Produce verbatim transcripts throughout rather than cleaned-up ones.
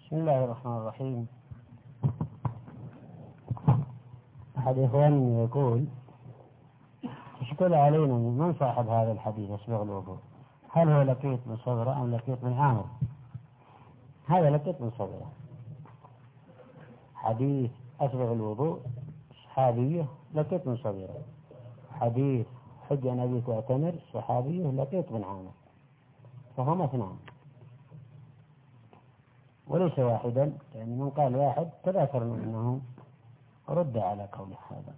بسم الله الرحمن الرحيم. أحد إخواني يقول: اشكل علينا من صاحب هذا الحديث أسبغ الوضوء، هل هو لقيط بن صبرة أم لقيط بن عامر؟ هذا لقيط بن صبرة. حديث أسبغ الوضوء صحابيه لقيط بن صبرة. حديث حج عن أبي تعتمر صحابيه لقيط بن عامر، فهما اثنان وليس واحدا، يعني من قال واحد تذاكر أنه رد على قوله هذا.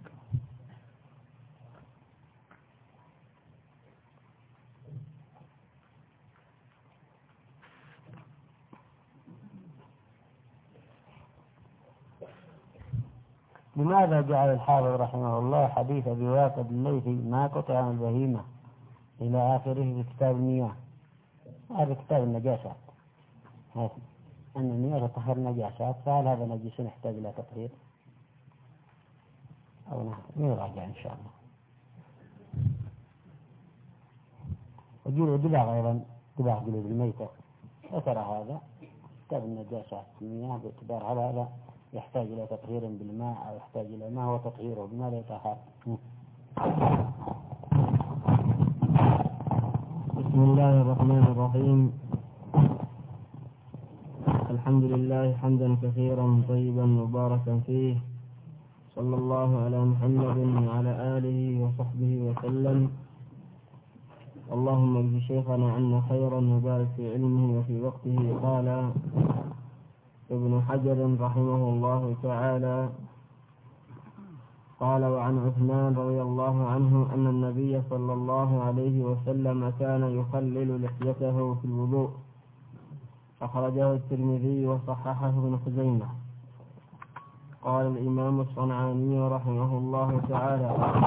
لماذا جعل الحافظ رحمه الله حديث أبي واقد الليثي ما قطع عن البهيمة إلى آخره في كتاب المياه؟ هذا كتاب النجاسات، أن المياه تطهر النجاسات، فهل هذا نجس يحتاج إلى تطهير أو نعم؟ يراجع إن شاء الله. وجود دباغ أيضا، دباغ قلوب الميتة، ذكر هذا كتاب النجاسات المياه باعتبار هل هذا يحتاج إلى تطهير بالماء أو يحتاج إلى ما هو تطهيره بماذا يطهر. بسم الله الرحمن الرحيم. الحمد لله حمدا كثيرا طيبا مباركا فيه، صلى الله على محمد وعلى آله وصحبه وسلم. اللهم اجز شيخنا عنا خيرا وبارك في علمه وفي وقته. قال ابن حجر رحمه الله تعالى: قال وعن عثمان رضي الله عنه أن النبي صلى الله عليه وسلم كان يخلل لحيته في الوضوء، أخرجه الترمذي وصححه ابن خزيمة. قال الإمام الصنعاني رحمه الله تعالى: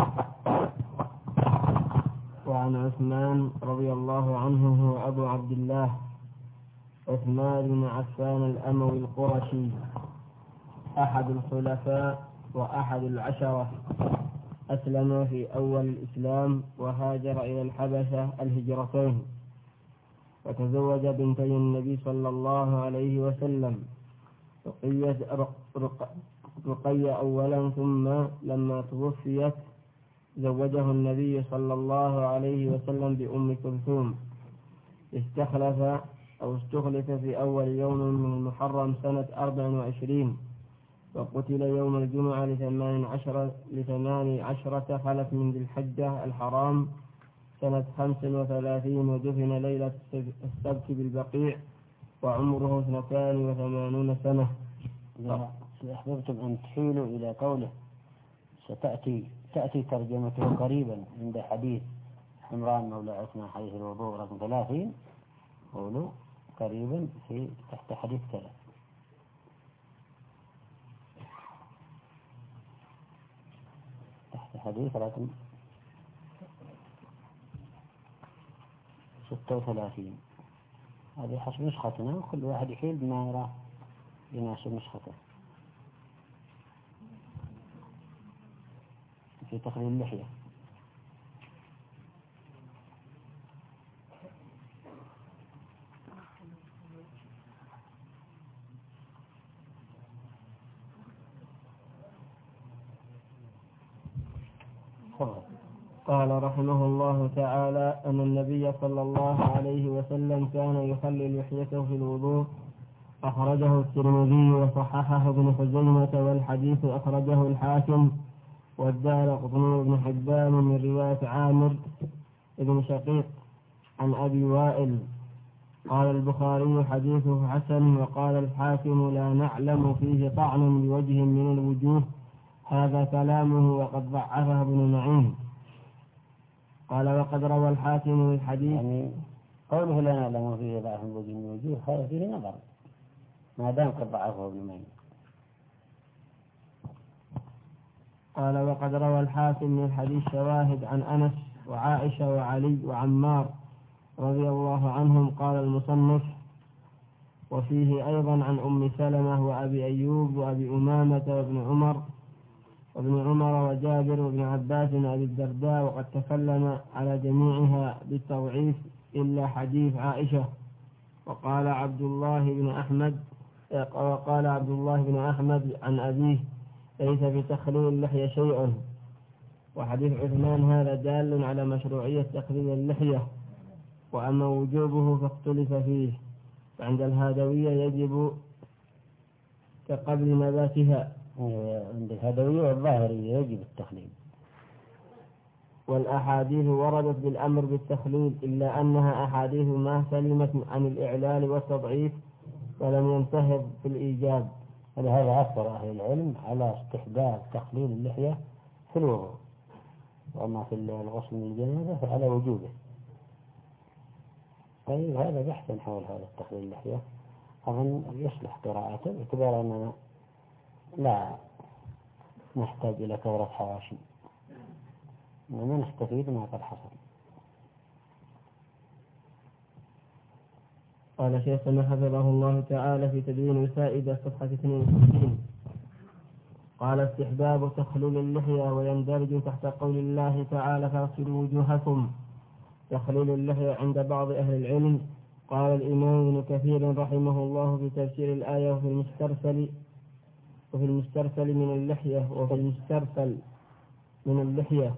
وعن عثمان رضي الله عنه هو أبو عبد الله عثمان بن عفان الأموي القرشي، أحد الخلفاء وأحد العشرة، أسلم في أول الإسلام وهاجر إلى الحبشة الهجرتين، وتزوج بنتي النبي صلى الله عليه وسلم، رقية, رقية أولا، ثم لما توفيت زوجه النبي صلى الله عليه وسلم بأم كلثوم. استخلف أو استخلف في أول يوم من المحرم سنة أربع وعشرين، وقتل يوم الجمعة لثمان عشرة, لثمان عشرة خلف من ذي الحجة الحرام سنة خمس وثلاثين، ودفن ليلة السبت بالبقيع وعمره اثنتان وثمانون سنة. إذا أحببتم أن تحيلوا إلى قوله ستأتي تأتي ترجمته قريبا عند حديث عمران مولى عثمان حديث الوضوء رقم ثلاثين، قولوا قريبا في تحت حديث كذا. تحت حديث رقم ستة وثلاثين. هذه حسب نسختنا، كل واحد يحيل بما يراه يناسب نسخته. في تقليل اللحية. قال رحمه الله تعالى أن النبي صلى الله عليه وسلم كان يخلل لحيته في الوضوء، أخرجه الترمذي وصححه ابن خزيمة، والحديث أخرجه الحاكم والدارقطني بن حبان من رواية عامر بن شقيق عن أبي وائل. قال البخاري حديثه حسن، وقال الحاكم لا نعلم فيه طعن بوجه من الوجوه، هذا كلامه وقد ضعفه ابن معين. قال وقد روى الحاكم الحديث، يعني قوله لا نعلم فيه ضعف بوجه من الوجوه هذا فيه نظر ما دام قد ضعفه ابن معين. قال وقد روى الحاكم من الحديث شواهد عن أنس وعائشة وعلي وعمار رضي الله عنهم. قال المصنف وفيه أيضا عن أم سلمة وأبي أيوب وأبي أمامة وابن عمر وابن عمر وجابر وابن عباس وأبي الدرداء، وقد تكلم على جميعها بالتضعيف إلا حديث عائشة. وقال عبد الله بن أحمد وقال عبد الله بن أحمد عن أبيه ليس في تخليل اللحية شيء. وحديث عثمان هذا دال على مشروعية تخليل اللحية، وأما وجوبه فاختلف فيه، فعند الهادوية يجب كقبل نباتها، عند الهدوية والظاهرية يجب التخليل. والأحاديث وردت بالأمر بالتخليل، إلا أنها أحاديث ما سلمت عن الإعلال والتضعيف ولم ينتهض في الإيجاب. ولهذا أكثر أهل العلم على استحباب تخليل اللحية في الوضوء، وأما في الغسل من الجنابة فعلى وجوبه. طيب هذا بحث حول هذا التخليل اللحية أظن يصلح قراءته، باعتبار أننا لا نحتاج إلى كورة حواشي، إنما نستفيد ما قد حصل. قال شيخنا حفظه الله تعالى في تدوين الفائدة صفحة اثنين وستين: قال استحباب تخليل اللحية ويندرج تحت قول الله تعالى فاغسلوا وجوهكم. تخليل اللحية عند بعض أهل العلم، قال الإمام ابن كثير رحمه الله في تفسير الآية وفي المسترسل وفي المسترسل من اللحية وفي المسترسل من اللحية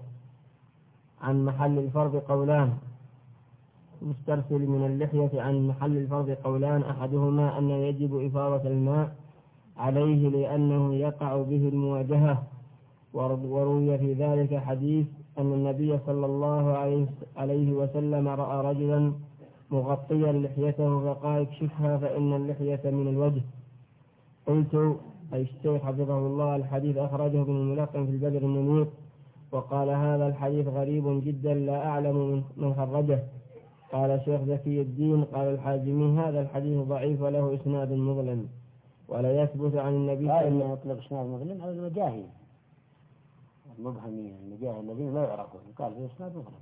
عن محل الفرض قولان. المسترسل من اللحية عن محل الفرض قولان، أحدهما أن يجب إفاضة الماء عليه لأنه يقع به المواجهة، وروي في ذلك حديث أن النبي صلى الله عليه وسلم رأى رجلا مغطيا لحيته فقال اكشفها فإن اللحية من الوجه. قلت أي الشيخ حفظه الله الحديث أخرجه ابن الملقن في البدر المنير، وقال هذا الحديث غريب جدا لا أعلم من خرجه. قال شيخ زكي الدين قال الحاجمي هذا الحديث ضعيف وله إسناد مظلم ولا يثبت عن النبي صلى الله عليه وسلم. يطلق إسناد مظلم على المجاهيل المبهمين، المجاهيل الذين لا يعرفون، قال في إسناد مظلم.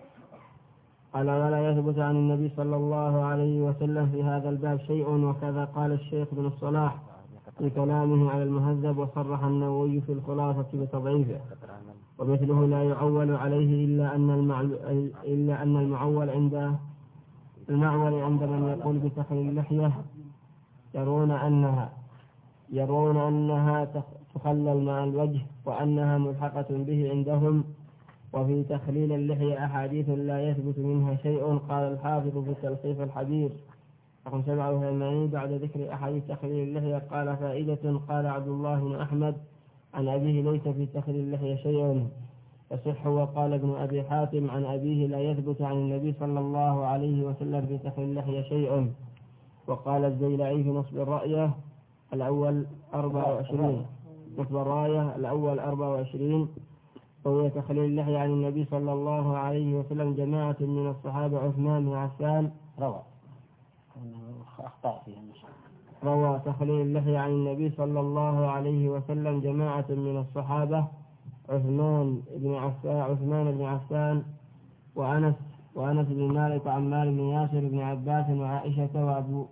قال ولا يثبت عن النبي صلى الله عليه وسلم في هذا الباب شيء، وكذا قال الشيخ بن الصلاح في كلامه على المهذب، وصرح النووي في الخلاصة بتضعيفه. ومثله لا يعول عليه إلا أن إلا أن المعول عند المعول عند من يقول بتخليل اللحية يرون أنها يرون أنها تخلل مع الوجه وأنها ملحقة به عندهم. وفي تخليل اللحية أحاديث لا يثبت منها شيء. قال الحافظ في تلخيص الحديث رقم سبعة وثمانين بعد ذكر أحاديث تخليل اللحية قال فائدة: قال عبد الله بن أحمد عن أبيه ليس في تخليل اللحية شيء يصح. وقال ابن أبي حاتم عن أبيه لا يثبت عن النبي صلى الله عليه وسلم في تخليل اللحية شيء. وقال الزيلعي في نصب الرأية الأول أربعة وعشرين نصب الراية الأول أربعة وعشرين وهي تخليل اللحية عن النبي صلى الله عليه وسلم جماعة من الصحابة عثمان بن عفان روى أخطأ فيها روى تخليل اللحية عن النبي صلى الله عليه وسلم جماعة من الصحابة عثمان بن عفان عثمان بن عفان وأنس وأنس بن مالك وعمار بن ياسر بن عباس وعائشة وأبو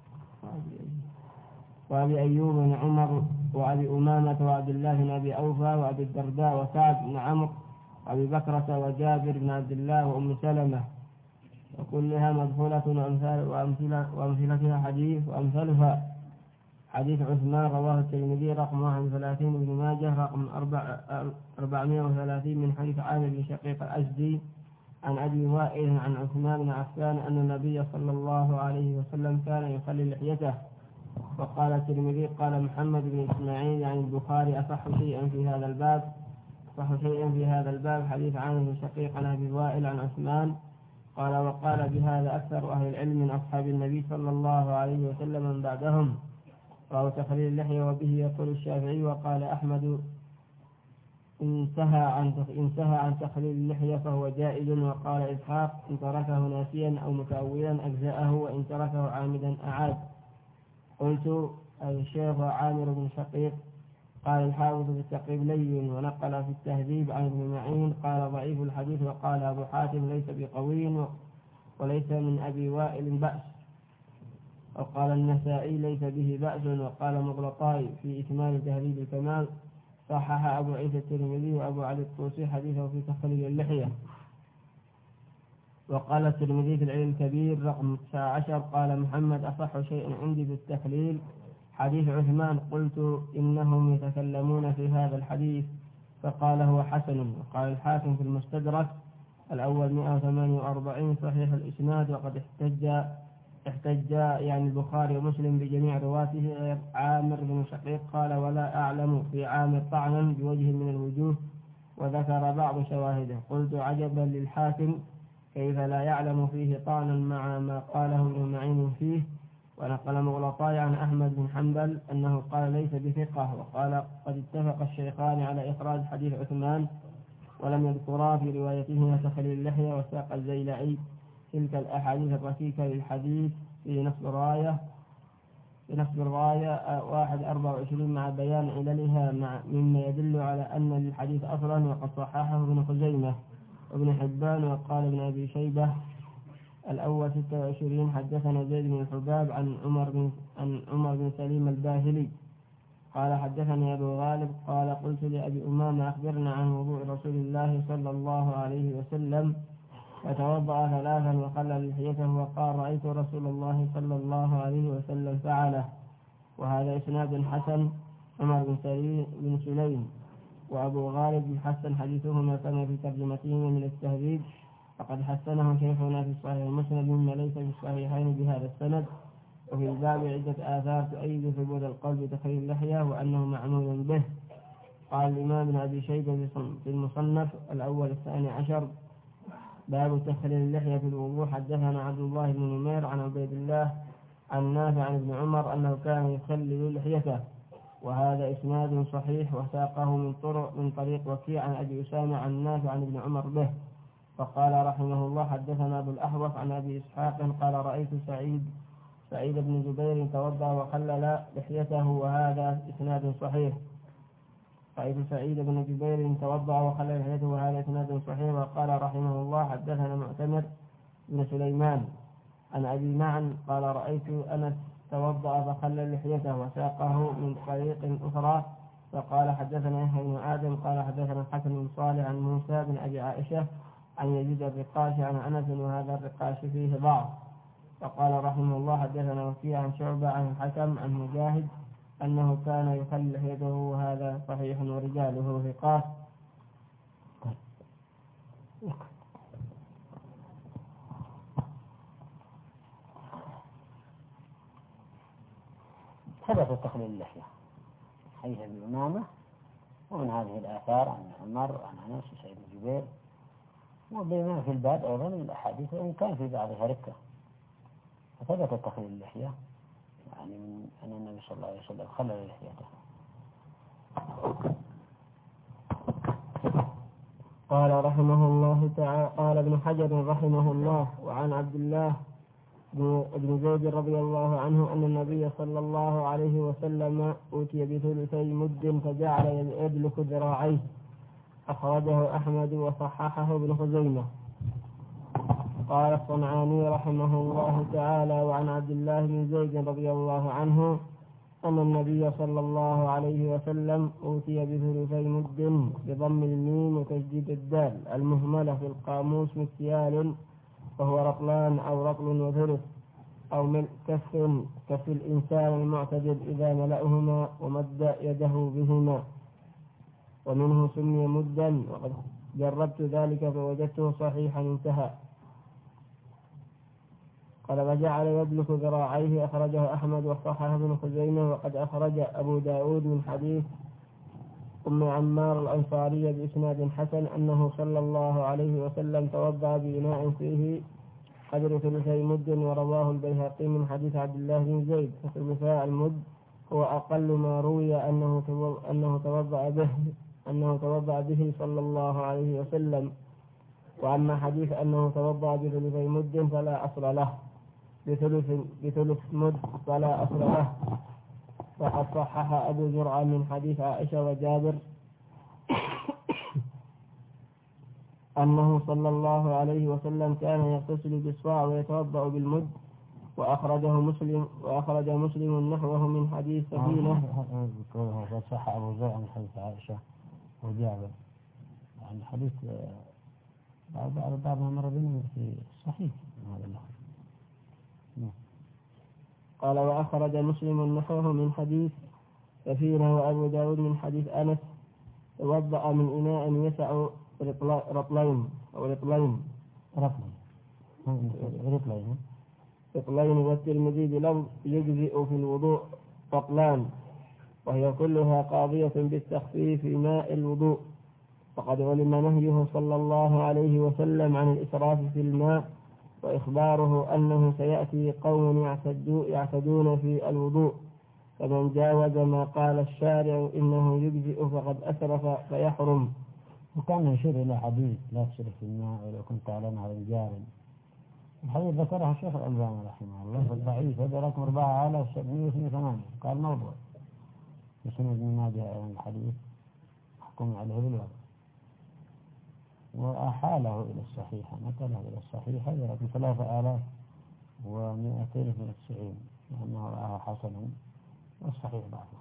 وأبي أيوب بن عمر وأبي أمامة وعبد الله بن أبي أوفى وأبي الدرداء وسعد بن عمرو وأبي بكرة وجابر بن عبد الله وأم سلمة، وكلها مدخولة وأمثال وأمثلة وأمثلتها حديث وأمثالها حديث عثمان رواه الترمذي رقم واحد وثلاثين وابن ماجه رقم أربعمائة وثلاثين من حديث عامر بن شقيق الأزدي عن أبي وائل عن عثمان بن عفان أن النبي صلى الله عليه وسلم كان يخلل لحيته. وقال الترمذي قال محمد بن إسماعيل عن البخاري أصح شيئا في هذا الباب أصح شيئا في هذا الباب حديث عامر بن شقيق عن أبي وائل عن عثمان. قال وقال بهذا أكثر أهل العلم من أصحاب النبي صلى الله عليه وسلم من بعدهم. وهو تخليل اللحية وبه يقول الشافعي. وقال أحمد انتهى عن انتهى عن تخليل اللحية فهو جائز. وقال إسحاق إن تركه ناسيا أو متأولا أجزاءه وإن تركه عامدا أعاد. قلت الشيخ عامر بن شقيق قال الحافظ في التقريب لين، ونقل في التهذيب عن ابن معين قال ضعيف الحديث. وقال أبو حاتم ليس بقوي وليس من أبي وائل بأس. وقال النسائي ليس به بأس. وقال مغلطاي في إكمال تهذيب الكمال صحح أبو عيسى الترمذي وأبو علي الطوسي حديثه في تخليل اللحية. وقال الترمذي في العلم الكبير رقم تسعة عشر قال محمد أصح شيء عندي في التخليل حديث عثمان قلت إنهم يتكلمون في هذا الحديث فقال هو حسن. وقال الحاكم في المستدرك الأول مئة وثمانية وأربعين صحيح الإسناد، وقد احتج احتج يعني البخاري ومسلم بجميع رواته غير عامر بن شقيق. قال ولا أعلم في عامر طعنا بوجه من الوجوه، وذكر بعض شواهده. قلت عجبا للحاكم كيف لا يعلم فيه طعنا مع ما قاله ابن معين فيه. ونقل مغلطاي عن أحمد بن حنبل أنه قال ليس بثقة، وقال قد اتفق الشيخان على إخراج حديث عثمان ولم يذكرا في روايتهما تخليل اللحية. وساق الزيلعي تلك الأحاديث الركيكة للحديث في نصب الراية في نصب الراية واحد أربعة وعشرين مع بيان عللها مع مما يدل على أن للحديث أصلا، وقد صححه ابن خزيمة وابن حبان. وقال ابن أبي شيبة الأول ستة وعشرين حدثنا زيد بن الحباب عن عمر بن عن عمر بن سليم الباهلي قال حدثني أبو غالب قال قلت لأبي أمامة أخبرنا عن وضوء رسول الله صلى الله عليه وسلم، فتوضأ ثلاثا وخلل لحيته وقال رأيت رسول الله صلى الله عليه وسلم فعله. وهذا إسناد حسن. عمر بن سليم بن سليم وأبو غالب بن حسن حديثهما كما في ترجمتهما من التهذيب، فقد حسنه شيخنا في الصحيح المسند مما ليس في الصحيحين بهذا السند. وفي الباب عدة آثار تؤيد ثبوت القول بتخليل اللحية وأنه معمول به. قال الإمام ابن أبي شيبة في المصنف الأول الثاني عشر باب تخليل اللحية في الوضوء. حدثنا عبد الله بن نمير عن عبيد الله عن نافع عن ابن عمر أنه كان يخلل لحيته، وهذا إسناد صحيح. وساقه من طرق من طريق وكيع عن أبي أسامة عن نافع عن ابن عمر به. فقال رحمه الله حدثنا أبو الأحوص عن أبي إسحاق قال رأيت سعيد سعيد بن جبير توضأ وخلل لحيته، وهذا إسناد صحيح. رأيت سعيد بن جبير توضأ وخلل لحيته، وهذا إسناد صحيح. وقال رحمه الله حدثنا معتمر بن سليمان عن أبي معن قال رأيت أنس توضأ فخلل لحيته، وساقه من طريق أخرى. فقال حدثنا يحيى بن آدم قال حدثنا الحسن بن صالح عن موسى بن أبي عائشة عن يزيد الرقاش عن أنس، وهذا الرقاش فيه ضعف. فقال رحمه الله حدثنا وكيع عن شعبة عن الحكم عن مجاهد أنه كان يخلل لحيته، وهذا صحيح ورجاله ثقات. ثبت تخليل اللحية حديث ابن أمامة، ومن هذه الآثار عن عمر عن أنس وسعيد بن جبير، وبما في الباب أيضا الأحاديث وإن كان في بعضها ركة. فثبت تخليل اللحية يعني من أن النبي صلى الله عليه وسلم خلل لحيته. قال رحمه الله تعالى قال ابن حجر رحمه الله وعن عبد الله بن زيد رضي الله عنه أن النبي صلى الله عليه وسلم أوتي بثلثي مد فجعل يدلك ذراعيه. أخرجه أحمد وصححه ابن خزيمة. قال الصنعاني رحمه الله تعالى وعن عبد الله بن زيد رضي الله عنه أن النبي صلى الله عليه وسلم أوتي بثلثي مد بضم الميم وتشديد الدال المهملة في القاموس مكيال، وهو رطلان أو رطل وثلث أو من كف كف الإنسان المعتدل إذا ملأهما ومد يده بهما، ومنه سمي مدا، وقد جربت ذلك فوجدته صحيحا انتهى. قال وجعل يدلك ذراعيه. أخرجه أحمد وصححه ابن خزيمة. وقد أخرج أبو داود من حديث أم عمار الأنصارية بإسناد حسن أنه صلى الله عليه وسلم توضأ بإناء فيه قدر ثلثي مد، ورواه البيهقي من حديث عبد الله بن زيد. فثلثاء المد هو أقل ما روي أنه أنه توضأ به أنه توضأ به صلى الله عليه وسلم. وأما حديث أنه توضأ بثلثي مد فلا أصل له، بثلث بثلث مد فلا أصل له. وقد صحح أبو زرعة من حديث عائشة وجابر أنه صلى الله عليه وسلم كان يغتسل بالصاع ويتوضأ بالمد. وأخرجه مسلم وأخرج مسلم نحوه من حديث سفينة. صح أبو زرعة من حديث عائشة وجابر، يعني حديث بعض بعض مر بنا في الصحيح هذا اللفظ. قال وأخرج مسلم نحوه من حديث سفينة وأبو داود من حديث أنس توضأ من إناء يسع رطلين أو رطلين رطلين رطلين والترمذي بلفظ يجزئ في الوضوء رطلان، وهي كلها قاضية بالتخفيف في ماء الوضوء. وقد علم نهيه صلى الله عليه وسلم عن الإسراف في الماء، وإخباره أنه سيأتي قوم يعتدون في الوضوء، فمن جاوز ما قال الشارع إنه يجزئ فقد أسرف فيحرم. وكان يشير إلى حديث لا تسرف في الماء ولو كنت على نهر جار. الحديث ذكرها الشيخ الألباني رحمه الله في الضعيف، هذا رقم أربعة آلاف سبعمائة واثنين وثمانين، قال موضوع بسند ابن ماجه أيضا الحديث حكم عليه بالوضع، وأحاله إلى الصحيحة، نقله إلى الصحيحة برقم ثلاثة آلاف ومئتين واثنين وتسعين، لأنه رآه حسنا والصحيح ضعفه.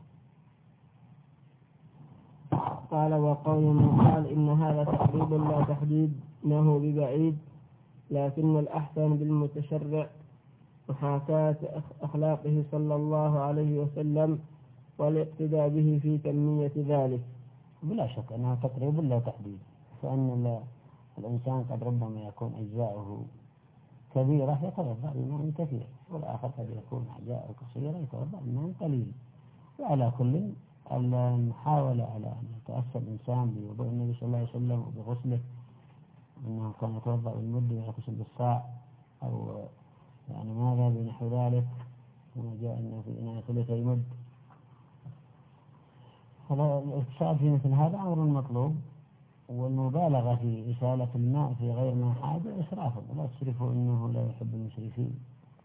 قال وقول من قال إن هذا تقريب لا تحديد له ببعيد، لكن الأحسن بالمتشرع محاكاة أخلاقه صلى الله عليه وسلم والاقتداء به في تنمية ذلك. بلا شك أنه تقريب لا تحديد، فأن الإنسان قد ربما يكون أجزاؤه كبيرة يتوضأ بماء كثير، والآخر قد يكون أجزاؤه قصيرة يتوضأ بماء قليل. وعلى كل المحاولة على أن يتأسى الإنسان بوضوء النبي صلى الله عليه وسلم وبغسله، أنه كان يتوضأ بالمد ويغسل بالصاع أو يعني ماذا بنحو ذلك، كما جاء أنه في إناء ثلثي مد. الاقتصاد في مثل هذا أمر مطلوب، والمبالغة في إسالة الماء في غير ما حاجة إسراف، ولا تسرفوا إنه لا يحب المسرفين.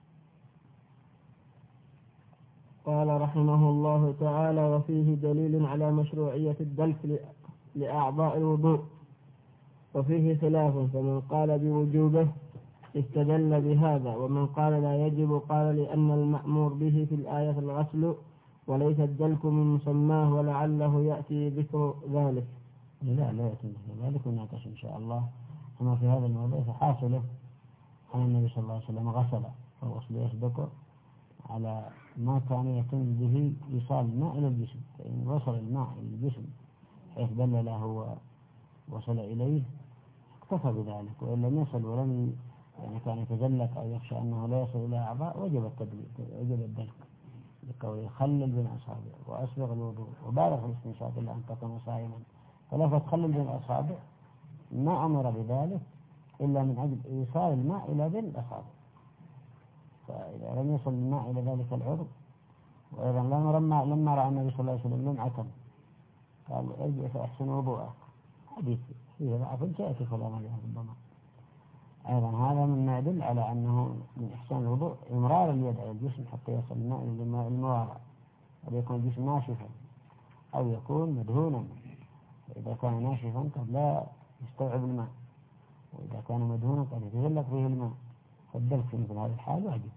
قال رحمه الله تعالى وفيه دليل على مشروعية الدلك لأعضاء الوضوء، وفيه خلاف، فمن قال بوجوبه استدل بهذا، ومن قال لا يجب قال لأن المأمور به في الآية الغسل وليس الدلك من مسماه، ولعله يأتي ذكر ذلك. لا لا يأتي ذكر ذلك وناقش إن شاء الله. أما في هذا الموضوع فحاصله أن النبي صلى الله عليه وسلم غسل، فالغسل يسبق على ما كان يتم به إيصال الماء إلى الجسم، فإن وصل الماء إلى الجسم حيث بل له ووصل إليه اكتفى بذلك، وإن لم يصل ولم يعني كان يتزلق أو يخشى أنه لا يصل إلى أعضاء وجب التدليك وجب الدلك، لكي يخلل بين أصابع وأسبغ الوضوء وبالغ في الاستنشاق إلا أن تكون صائما، فلا تخلل بين الأصابع ما أمر بذلك إلا من أجل إيصال الماء إلى بين الأصابع، فإذا لم يصل الماء إلى ذلك العضو. وأيضا لما لما رأى النبي صلى الله عليه وسلم لمعة قال ارجع فأحسن وضوءك، حديث فيه ضعف سيأتي كلام عليه ربما. أيضا هذا مما يدل على أنه من إحسان الوضوء إمرار اليد على الجسم حتى يصل الماء إلى المواضع، قد يكون الجسم ناشفا أو يكون مدهونا، فإذا كان ناشفا قد لا يستوعب الماء، وإذا كان مدهونا قد يتزلق فيه الماء، فالدلك في مثل هذه الحال واجب.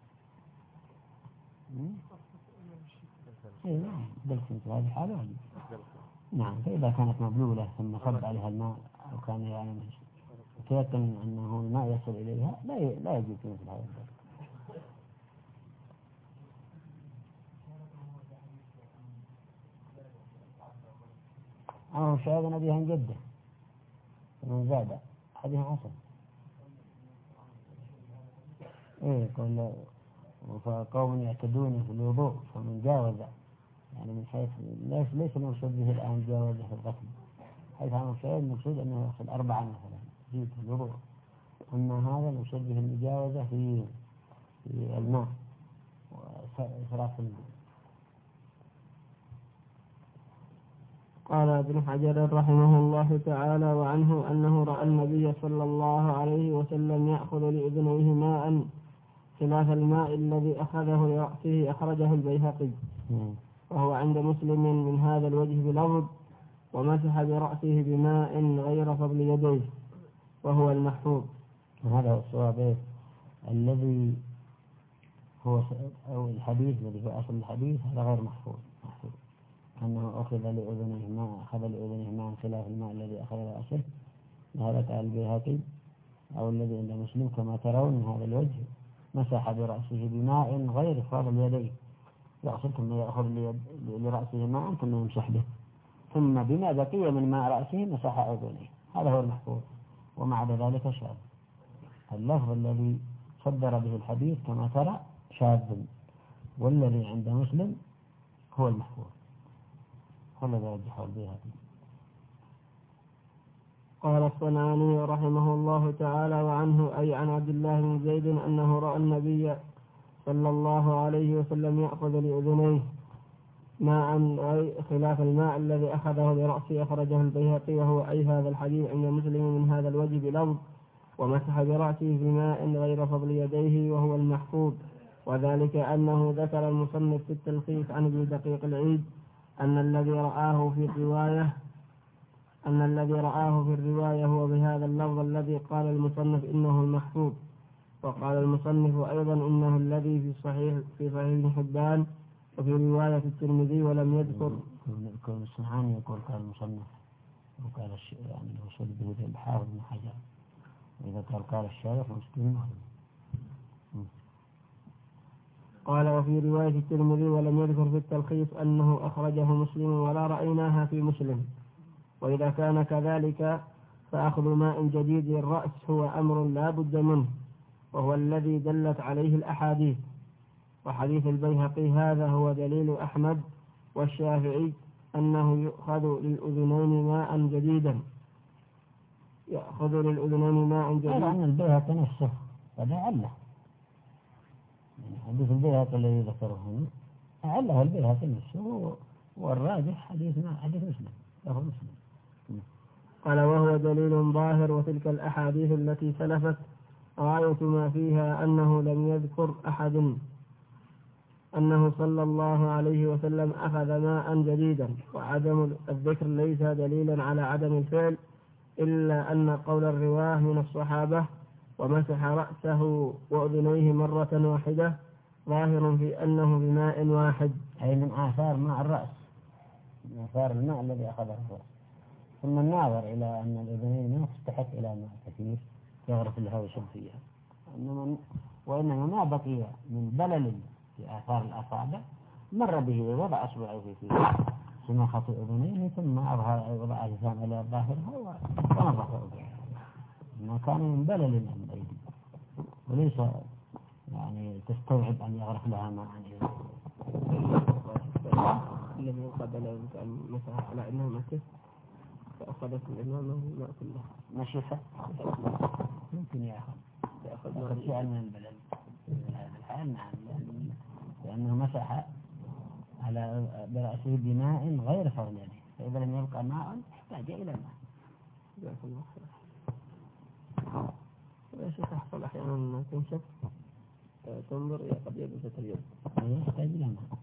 اي نعم، الدلك في مثل هذه الحال واجب. نعم، فإذا كانت مبلولة ثم صب عليها الماء أو كان يعني يتيقن أنه الماء يصل إليها لا لا يجب في مثل هذا الدلك. أو شاهد نبيها عن جده فمن زاد حديث حسن. إيه قال فقوم يعتدون في الوضوء فمن جاوز، يعني من حيث ليس ليس المقصود به الآن جاوز في الغسل، حيث هذا الشيء المقصود أنه يغسل أربعة مثلا في الوضوء، أما هذا المقصود به المجاوزة في في الماء وإسراف الماء. قال ابن حجر رحمه الله تعالى وعنه أنه رأى النبي صلى الله عليه وسلم يأخذ لأذنيه ماء خلاف الماء الذي أخذه لرأسه، أخرجه البيهقي، وهو عند مسلم من هذا الوجه بلفظ ومسح برأسه بماء غير فضل يديه، وهو المحفوظ. هذا هو الصواب الذي هو أو الحديث الذي هو أصل الحديث هذا غير محفوظ، محفوظ أنه أخذ لأذنه ماء أخذ لأذنه ماء خلاف الماء الذي أخذ رأسه، هذا قال البيهقي أو الذي عند مسلم كما ترون من هذا الوجه مسح برأسه بماء غير فاضل يديه، يغسل ثم يأخذ لرأسه ماء ثم يمسح به، ثم بما بقي من ماء رأسه مسح أذنيه. هذا هو المحفوظ، ومع ذلك شاذ. اللفظ الذي صدر به الحديث كما ترى شاذ، والذي عند مسلم هو المحفوظ، هو الذي رجحه البيهقي. قال الصنعاني رحمه الله تعالى وعنه أي عن عبد الله بن زيد أنه رأى النبي صلى الله عليه وسلم يأخذ لأذنيه ماء خلاف الماء الذي أخذه لرأسه، أخرجه البيهقي، وهو أي هذا الحديث عند مسلم من هذا الوجه بلفظ ومسح برأسه بماء غير فضل يديه، وهو المحفوظ. وذلك أنه ذكر المصنف في التلخيص عن ابن دقيق العيد أن الذي رآه في الرواية أن الذي رآه في الرواية هو بهذا اللفظ الذي قال المصنف إنه المحفوظ. وقال المصنف أيضا إنه الذي في صحيح في صحيح ابن حبان وفي رواية الترمذي ولم يذكر. كون الصنعاني يقول قال المصنف، وقال يعني وصل به الحافظ بن حجر، وإذا قال قال الشارح مسلم. قال وفي رواية الترمذي ولم يذكر في التلخيص أنه أخرجه مسلم ولا رأيناها في مسلم. وإذا كان كذلك فأخذ ماء جديد للرأس هو أمر لا بد منه، وهو الذي دلت عليه الأحاديث. وحديث البيهقي هذا هو دليل أحمد والشافعي أنه يؤخذ للأذنين ماء جديدا يأخذ للأذنين ماء جديدا. قال عن البيهقي نفسه هذا عله، يعني حديث البيهقي الذي ذكره هنا عله البيهقي نفسه، والراجح حديث ما حديث مسلم له مسلم. قال وهو دليل ظاهر. وتلك الأحاديث التي سلفت غاية ما فيها أنه لم يذكر أحد أنه صلى الله عليه وسلم أخذ ماء جديدا، وعدم الذكر ليس دليلا على عدم الفعل، إلا أن قول الرواه من الصحابة ومسح رأسه وأذنيه مرة واحدة ظاهر في أنه بماء واحد، أي من آثار ماء الرأس، من آثار الماء الذي أخذه الرأس. ثم الناظر إلى أن الأذنين ما تستحق إلى ماء كثير يغرف لها ويشب فيها، إنما وإنما ما بقي من بلل في آثار الأصابع مر به وضع أصبعه في سماخة أذنيه ثم أظهر وضع لسان إلى ظاهرها ونظف أذنيه، ما كان من بلل من الأيدي، وليس يعني تستوعب أن يغرف لها ماء إلى الذي قبل أن مسح على أنه مسح فأخذت الإمامة ما كلها نشفة ممكن يأخذ يأخذ شيئا من البلل في هذا الحال. نعم، لأنه مسح على برأسه بماء غير فضل يده، فإذا لم يبقى ماء احتاج إلى ماء. جزاك الله خير. يا شيخ أحصل أحيانا تنشف تنظر إلى قد يبسة اليد يحتاج إلى ماء.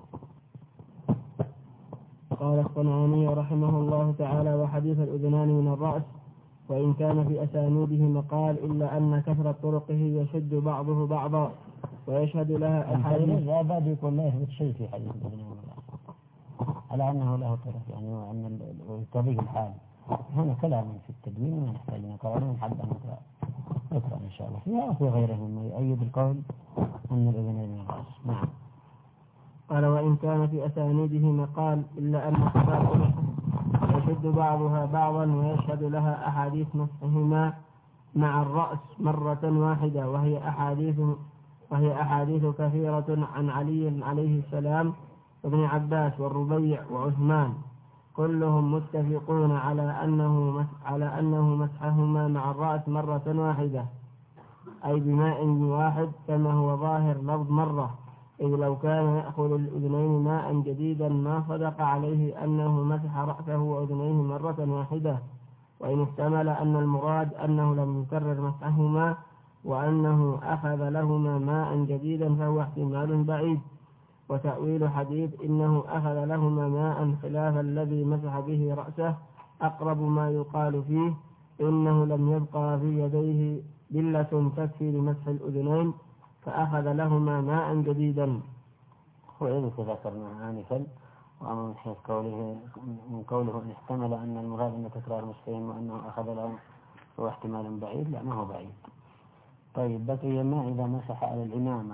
قال الصنعاني رحمه الله تعالى وحديث الأذنان من الرأس وإن كان في أسانيده مقال إلا أن كثرة طرقه يشد بعضه بعضا ويشهد لها أحاديث. لا بد يكون لا يثبت شيء في حديث الأذنان من الرأس على أنه له طرق، يعني وأن يقتضيه الحال. هنا كلام في التدوين ما نحتاج نقرأه حتى نقرأ إن شاء الله فيها وفي غيره مما يؤيد القول أن الأذنان من الرأس. نعم. قال وإن كان في أسانيده مقال إلا أن كثرة يشد بعضها بعضا ويشهد لها أحاديث مسحهما مع الرأس مرة واحدة، وهي أحاديث وهي أحاديث كثيرة عن علي عليه السلام وابن عباس والربيع وعثمان، كلهم متفقون على أنه على أنه مسحهما مع الرأس مرة واحدة، أي بماء واحد كما هو ظاهر لفظ مرة، إذ لو كان يأخذ الأذنين ماء جديدا ما صدق عليه أنه مسح رأسه وأذنيه مرة واحدة. وإن احتمل أن المراد أنه لم يكرر مسحهما وأنه أخذ لهما ماء جديدا فهو احتمال بعيد. وتأويل حديث إنه أخذ لهما ماء خلاف الذي مسح به رأسه أقرب ما يقال فيه إنه لم يبقى في يديه بلة تكفي لمسح الأذنين فأخذ لهما ماء جديدا. وإذا ذكرنا آنفا وأما من حيث قوله من قوله إن احتمل أن المراد أن تكرار مسحهم وأنه أخذ لهم هو احتمال بعيد، لا ما هو بعيد، طيب بقي ما إذا مسح على العمامة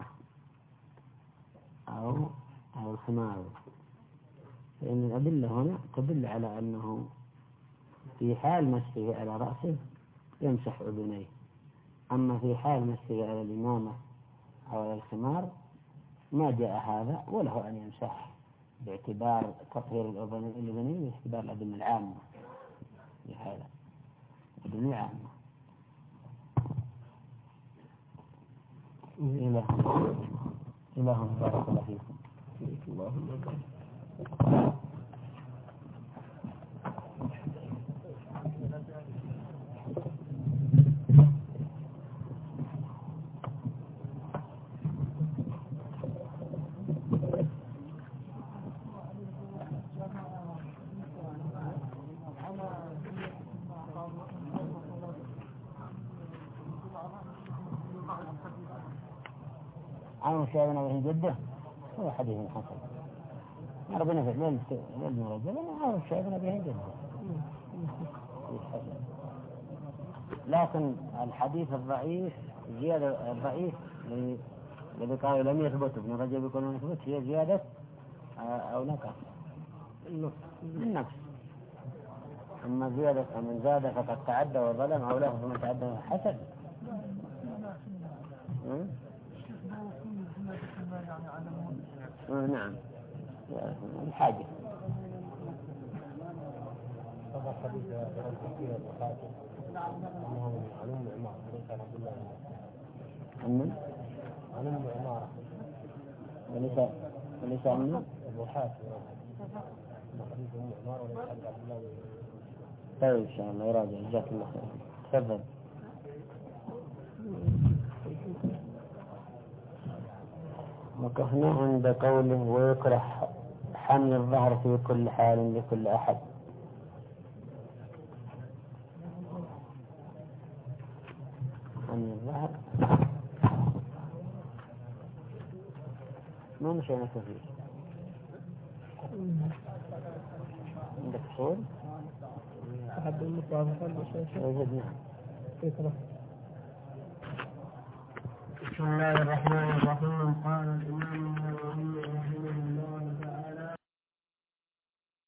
أو أو الخمار، لأن الأدلة هنا تدل على أنه في حال مسحه على رأسه يمسح أذنيه، أما في حال مسحه على العمامة أو على الخمار ما جاء هذا، وله أن يمسح باعتبار تطهير الأذنين باعتبار الأدلة العامة لهذا الأدلة العامة. إله إله بارك الله فيكم. اللهم بارك. عن شاهدنا به جده هو حديث حسن، ربنا في الليل ليل رجل عن شاهدنا به جده، لكن الحديث الضعيف زيادة الضعيف الذي قال لم يثبت ابن رجب يكون لم يثبت هي زيادة أو نقص النقص. أما زيادة من زاد فقد تعدى وظلم أو لا فمن تعدى حسن. نعم الحاجة. هذا حديث رجل الخاتم أنه عن أم عمارة وليس عن عبد الله عن عن أم عمارة وليس وليس عن أبو حاتم حديث أم عمارة وليس عن عبد الله. طيب إن شاء الله يراجع. جزاك الله خير. تفضل. وقفنا عند قوله ويكره حمل الظهر في كل حال لكل أحد. حمل الظهر ما مشينا كثير. عندك صور؟ أحد المطابقة وجدنا. فكرة. بسم الله الرحمن الرحيم. قال الإمام النووي